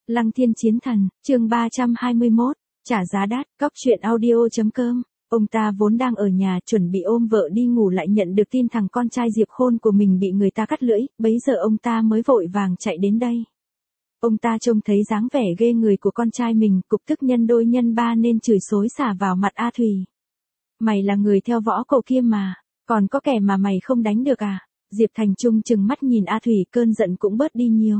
Lăng Thiên Chiến Thần, chương 321, trả giá đắt, cóc truyện audio.com. Ông ta vốn đang ở nhà chuẩn bị ôm vợ đi ngủ lại nhận được tin thằng con trai Diệp Khôn của mình bị người ta cắt lưỡi, bấy giờ ông ta mới vội vàng chạy đến đây. Ông ta trông thấy dáng vẻ ghê người của con trai mình, cục tức nhân đôi nhân ba nên chửi xối xả vào mặt A Thủy. Mày là người theo võ cổ kia mà, còn có kẻ mà mày không đánh được à? Diệp Thành Trung trừng mắt nhìn A Thủy, cơn giận cũng bớt đi nhiều.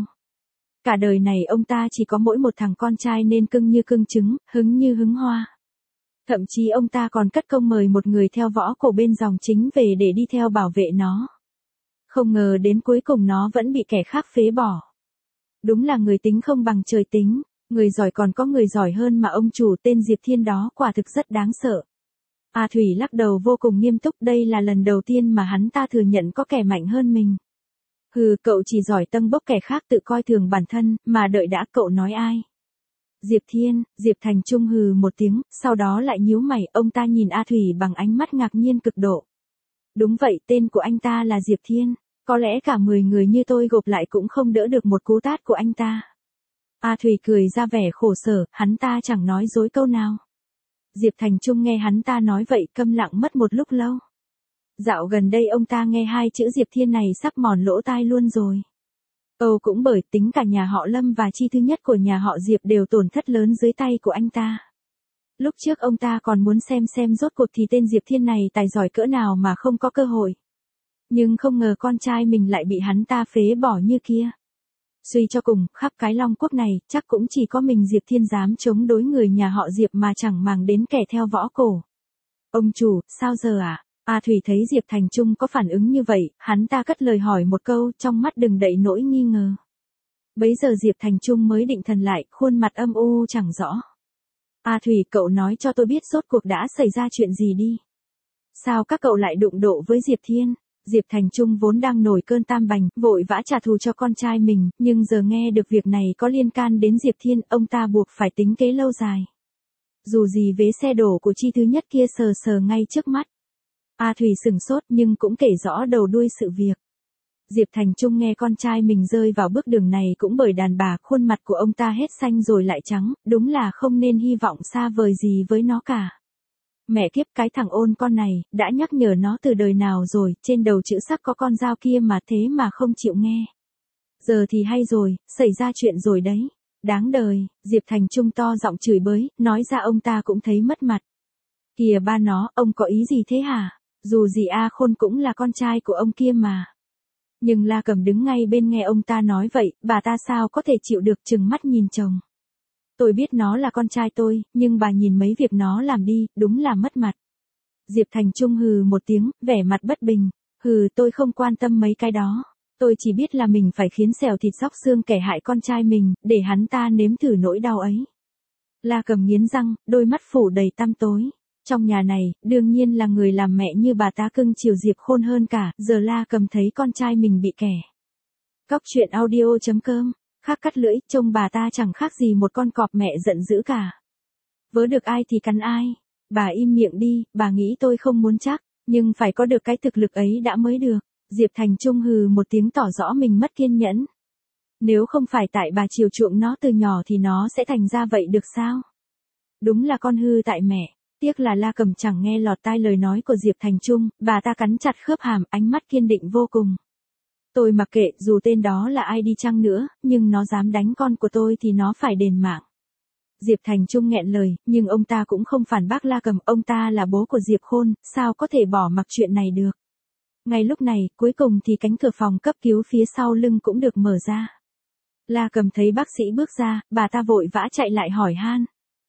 Cả đời này ông ta chỉ có mỗi một thằng con trai nên cưng như cưng trứng, hứng như hứng hoa. Thậm chí ông ta còn cất công mời một người theo võ cổ bên dòng chính về để đi theo bảo vệ nó. Không ngờ đến cuối cùng nó vẫn bị kẻ khác phế bỏ. Đúng là người tính không bằng trời tính, người giỏi còn có người giỏi hơn mà ông chủ tên Diệp Thiên đó quả thực rất đáng sợ. A Thủy lắc đầu vô cùng nghiêm túc, đây là lần đầu tiên mà hắn ta thừa nhận có kẻ mạnh hơn mình. Hừ, cậu chỉ giỏi tâng bốc kẻ khác tự coi thường bản thân, mà đợi đã, cậu nói ai? Diệp Thiên, Diệp Thành Trung hừ một tiếng, sau đó lại nhíu mày, ông ta nhìn A Thủy bằng ánh mắt ngạc nhiên cực độ. Đúng vậy, tên của anh ta là Diệp Thiên, có lẽ cả 10 người như tôi gộp lại cũng không đỡ được một cú tát của anh ta. A Thủy cười ra vẻ khổ sở, hắn ta chẳng nói dối câu nào. Diệp Thành Trung nghe hắn ta nói vậy câm lặng mất một lúc lâu. Dạo gần đây ông ta nghe hai chữ Diệp Thiên này sắp mòn lỗ tai luôn rồi. Cũng bởi tính cả nhà họ Lâm và chi thứ nhất của nhà họ Diệp đều tổn thất lớn dưới tay của anh ta. Lúc trước ông ta còn muốn xem rốt cuộc thì tên Diệp Thiên này tài giỏi cỡ nào mà không có cơ hội. Nhưng không ngờ con trai mình lại bị hắn ta phế bỏ như kia. Suy cho cùng, khắp cái Long Quốc này, chắc cũng chỉ có mình Diệp Thiên dám chống đối người nhà họ Diệp mà chẳng màng đến kẻ theo võ cổ. Ông chủ, sao giờ à? A Thủy thấy Diệp Thành Trung có phản ứng như vậy, hắn ta cất lời hỏi một câu, trong mắt đừng đậy nỗi nghi ngờ. Bấy giờ Diệp Thành Trung mới định thần lại, khuôn mặt âm u chẳng rõ. A Thủy, cậu nói cho tôi biết rốt cuộc đã xảy ra chuyện gì đi. Sao các cậu lại đụng độ với Diệp Thiên? Diệp Thành Trung vốn đang nổi cơn tam bành, vội vã trả thù cho con trai mình, nhưng giờ nghe được việc này có liên can đến Diệp Thiên, ông ta buộc phải tính kế lâu dài. Dù gì vế xe đổ của chi thứ nhất kia sờ sờ ngay trước mắt. A Thủy sửng sốt nhưng cũng kể rõ đầu đuôi sự việc. Diệp Thành Trung nghe con trai mình rơi vào bước đường này cũng bởi đàn bà, khuôn mặt của ông ta hết xanh rồi lại trắng, đúng là không nên hy vọng xa vời gì với nó cả. Mẹ kiếp, cái thằng ôn con này, đã nhắc nhở nó từ đời nào rồi, trên đầu chữ sắc có con dao kia mà thế mà không chịu nghe. Giờ thì hay rồi, xảy ra chuyện rồi đấy. Đáng đời, Diệp Thành Trung to giọng chửi bới, nói ra ông ta cũng thấy mất mặt. Kìa ba nó, ông có ý gì thế hả? Dù gì A Khôn cũng là con trai của ông kia mà. Nhưng La Cầm đứng ngay bên nghe ông ta nói vậy, bà ta sao có thể chịu được, trừng mắt nhìn chồng. Tôi biết nó là con trai tôi, nhưng bà nhìn mấy việc nó làm đi, đúng là mất mặt. Diệp Thành Trung hừ một tiếng, vẻ mặt bất bình. Hừ, tôi không quan tâm mấy cái đó. Tôi chỉ biết là mình phải khiến xẻo thịt xóc xương kẻ hại con trai mình, để hắn ta nếm thử nỗi đau ấy. La Cầm nghiến răng, đôi mắt phủ đầy tăm tối. Trong nhà này, đương nhiên là người làm mẹ như bà ta cưng chiều Diệp Khôn hơn cả, giờ La Cầm thấy con trai mình bị kẻ. Cóc truyện audio.com, khác cắt lưỡi, trông bà ta chẳng khác gì một con cọp mẹ giận dữ cả. Vớ được ai thì cắn ai, bà im miệng đi, bà nghĩ tôi không muốn chắc, nhưng phải có được cái thực lực ấy đã mới được. Diệp Thành Trung hừ một tiếng tỏ rõ mình mất kiên nhẫn. Nếu không phải tại bà chiều chuộng nó từ nhỏ thì nó sẽ thành ra vậy được sao? Đúng là con hư tại mẹ. Tiếc là La Cầm chẳng nghe lọt tai lời nói của Diệp Thành Trung, bà ta cắn chặt khớp hàm, ánh mắt kiên định vô cùng. Tôi mặc kệ, dù tên đó là ai đi chăng nữa, nhưng nó dám đánh con của tôi thì nó phải đền mạng. Diệp Thành Trung nghẹn lời, nhưng ông ta cũng không phản bác La Cầm, ông ta là bố của Diệp Khôn, sao có thể bỏ mặc chuyện này được. Ngay lúc này, cuối cùng thì cánh cửa phòng cấp cứu phía sau lưng cũng được mở ra. La Cầm thấy bác sĩ bước ra, bà ta vội vã chạy lại hỏi han.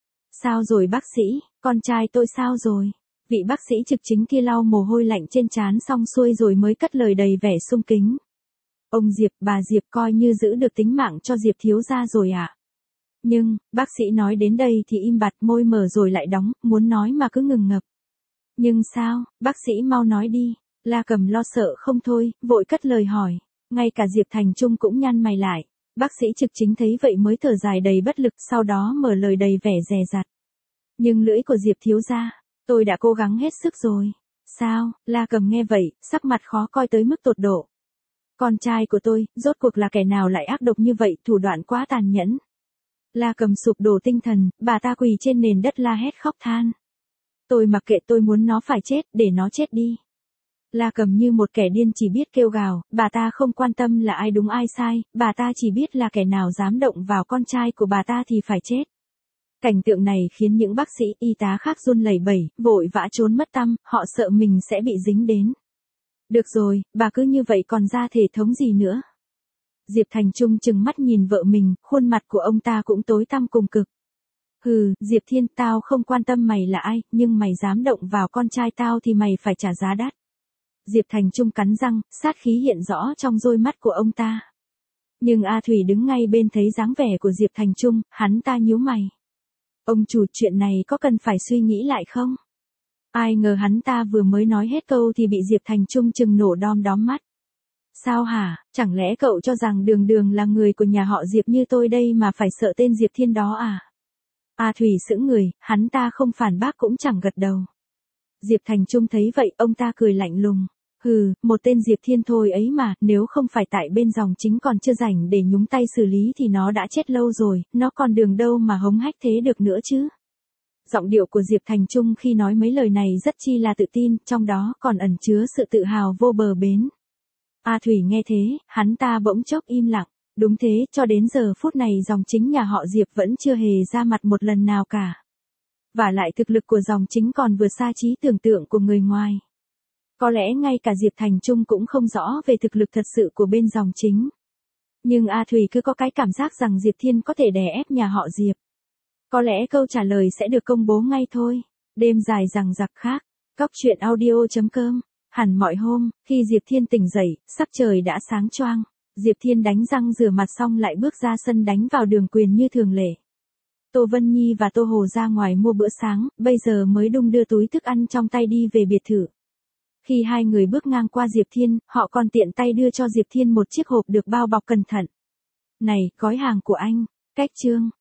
Sao rồi bác sĩ, con trai tôi sao rồi? Vị bác sĩ trực chính kia lau mồ hôi lạnh trên trán xong xuôi rồi mới cất lời đầy vẻ sung kính. Ông Diệp, bà Diệp coi như giữ được tính mạng cho Diệp thiếu gia rồi ạ. Nhưng, bác sĩ nói đến đây thì im bặt, môi mở rồi lại đóng, muốn nói mà cứ ngừng ngập. Nhưng sao, bác sĩ mau nói đi. La Cầm lo sợ không thôi, vội cất lời hỏi. Ngay cả Diệp Thành Trung cũng nhăn mày lại. Bác sĩ trực chính thấy vậy mới thở dài đầy bất lực, sau đó mở lời đầy vẻ dè dặt. Nhưng lưỡi của Diệp thiếu gia, tôi đã cố gắng hết sức rồi. Sao? La Cầm nghe vậy, sắc mặt khó coi tới mức tột độ. Con trai của tôi, rốt cuộc là kẻ nào lại ác độc như vậy, thủ đoạn quá tàn nhẫn. La Cầm sụp đổ tinh thần, bà ta quỳ trên nền đất la hét khóc than. Tôi mặc kệ, tôi muốn nó phải chết, để nó chết đi. La Cầm như một kẻ điên chỉ biết kêu gào, bà ta không quan tâm là ai đúng ai sai, bà ta chỉ biết là kẻ nào dám động vào con trai của bà ta thì phải chết. Cảnh tượng này khiến những bác sĩ, y tá khác run lẩy bẩy, vội vã trốn mất tăm, họ sợ mình sẽ bị dính đến. Được rồi, bà cứ như vậy còn ra thể thống gì nữa. Diệp Thành Trung trừng mắt nhìn vợ mình, khuôn mặt của ông ta cũng tối tăm cùng cực. Hừ, Diệp Thiên, tao không quan tâm mày là ai, nhưng mày dám động vào con trai tao thì mày phải trả giá đắt. Diệp Thành Trung cắn răng, sát khí hiện rõ trong đôi mắt của ông ta. Nhưng A Thủy đứng ngay bên thấy dáng vẻ của Diệp Thành Trung, hắn ta nhíu mày. Ông chủ, chuyện này có cần phải suy nghĩ lại không? Ai ngờ hắn ta vừa mới nói hết câu thì bị Diệp Thành Trung trừng nổ đom đóm mắt. Sao hả, chẳng lẽ cậu cho rằng Đường Đường là người của nhà họ Diệp như tôi đây mà phải sợ tên Diệp Thiên đó à? A Thủy sững người, hắn ta không phản bác cũng chẳng gật đầu. Diệp Thành Trung thấy vậy, ông ta cười lạnh lùng. Hừ, một tên Diệp Thiên thôi ấy mà, nếu không phải tại bên dòng chính còn chưa rảnh để nhúng tay xử lý thì nó đã chết lâu rồi, nó còn đường đâu mà hống hách thế được nữa chứ. Giọng điệu của Diệp Thành Trung khi nói mấy lời này rất chi là tự tin, trong đó còn ẩn chứa sự tự hào vô bờ bến. A Thủy nghe thế, hắn ta bỗng chốc im lặng. Đúng thế, cho đến giờ phút này dòng chính nhà họ Diệp vẫn chưa hề ra mặt một lần nào cả. Và lại thực lực của dòng chính còn vượt xa trí tưởng tượng của người ngoài. Có lẽ ngay cả Diệp Thành Trung cũng không rõ về thực lực thật sự của bên dòng chính. Nhưng A Thủy cứ có cái cảm giác rằng Diệp Thiên có thể đè ép nhà họ Diệp. Có lẽ câu trả lời sẽ được công bố ngay thôi. Đêm dài rằng giặc khác. Cóc truyện audio.com. Hẳn mọi hôm, khi Diệp Thiên tỉnh dậy, sắc trời đã sáng choang. Diệp Thiên đánh răng rửa mặt xong lại bước ra sân đánh vào Đường Quyền như thường lệ. Tô Vân Nhi và Tô Hồ ra ngoài mua bữa sáng, bây giờ mới đung đưa túi thức ăn trong tay đi về biệt thự. Khi hai người bước ngang qua Diệp Thiên, họ còn tiện tay đưa cho Diệp Thiên một chiếc hộp được bao bọc cẩn thận. Này, gói hàng của anh. Cách chương.